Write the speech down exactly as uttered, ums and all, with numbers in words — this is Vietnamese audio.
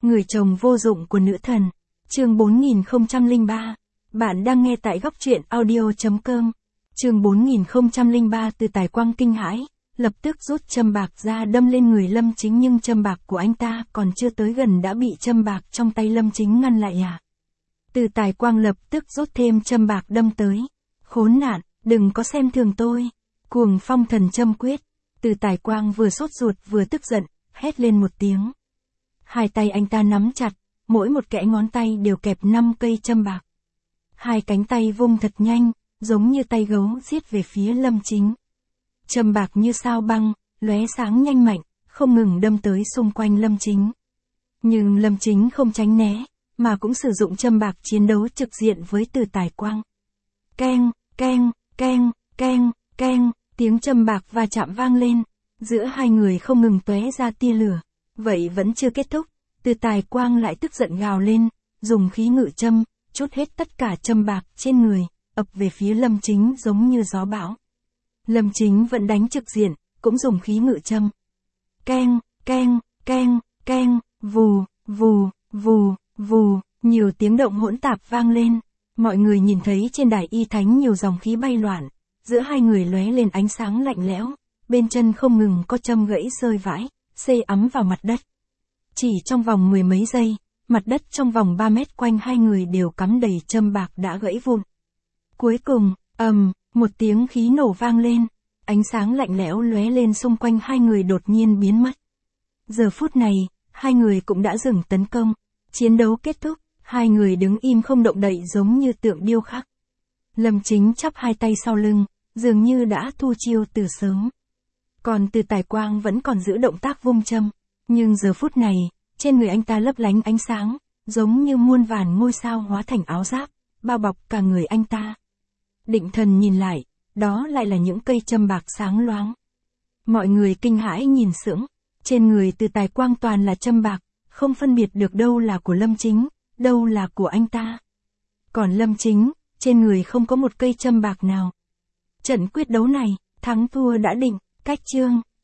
Người chồng vô dụng của nữ thần. Chương bốn nghìn không trăm lẻ ba. Bạn đang nghe tại góc truyện audio chấm com. Chương bốn nghìn không trăm lẻ ba. Từ Tài Quang kinh hãi, lập tức rút châm bạc ra đâm lên người Lâm Chính, nhưng châm bạc của anh ta còn chưa tới gần đã bị châm bạc trong tay Lâm Chính ngăn lại à. Từ Tài Quang lập tức rút thêm châm bạc đâm tới. Khốn nạn, đừng có xem thường tôi. Cuồng phong thần châm quyết. Từ Tài Quang vừa sốt ruột vừa tức giận, hét lên một tiếng. Hai tay anh ta nắm chặt, mỗi một kẽ ngón tay đều kẹp năm cây châm bạc. Hai cánh tay vung thật nhanh, giống như tay gấu giết về phía Lâm Chính. Châm bạc như sao băng, lóe sáng nhanh mạnh, không ngừng đâm tới xung quanh Lâm Chính. Nhưng Lâm Chính không tránh né, mà cũng sử dụng châm bạc chiến đấu trực diện với Từ Tài Quang. Keng, keng, keng, keng, keng, tiếng châm bạc va chạm vang lên, giữa hai người không ngừng tóe ra tia lửa. Vậy vẫn chưa kết thúc, Từ Tài Quang lại tức giận gào lên, dùng khí ngự châm, trút hết tất cả châm bạc trên người, ập về phía Lâm Chính giống như gió bão. Lâm Chính vẫn đánh trực diện, cũng dùng khí ngự châm. Keng, keng, keng, keng, vù, vù, vù, vù, nhiều tiếng động hỗn tạp vang lên. Mọi người nhìn thấy trên đài y thánh nhiều dòng khí bay loạn, giữa hai người lóe lên ánh sáng lạnh lẽo, bên chân không ngừng có châm gãy rơi vãi, xê ắm vào mặt đất. Chỉ trong vòng mười mấy giây, mặt đất trong vòng ba mét quanh hai người đều cắm đầy châm bạc đã gãy vụn. Cuối cùng, ầm, một tiếng khí nổ vang lên, ánh sáng lạnh lẽo lóe lên xung quanh hai người đột nhiên biến mất. Giờ phút này, hai người cũng đã dừng tấn công, chiến đấu kết thúc, hai người đứng im không động đậy giống như tượng điêu khắc. Lâm Chính chắp hai tay sau lưng, dường như đã thu chiêu từ sớm. Còn Từ Tài Quang vẫn còn giữ động tác vung châm, nhưng giờ phút này, trên người anh ta lấp lánh ánh sáng, giống như muôn vàn ngôi sao hóa thành áo giáp, bao bọc cả người anh ta. Định Thần nhìn lại, đó lại là những cây châm bạc sáng loáng. Mọi người kinh hãi nhìn sững, trên người Từ Tài Quang toàn là châm bạc, không phân biệt được đâu là của Lâm Chính, đâu là của anh ta. Còn Lâm Chính, trên người không có một cây châm bạc nào. Trận quyết đấu này, thắng thua đã định, cách chương.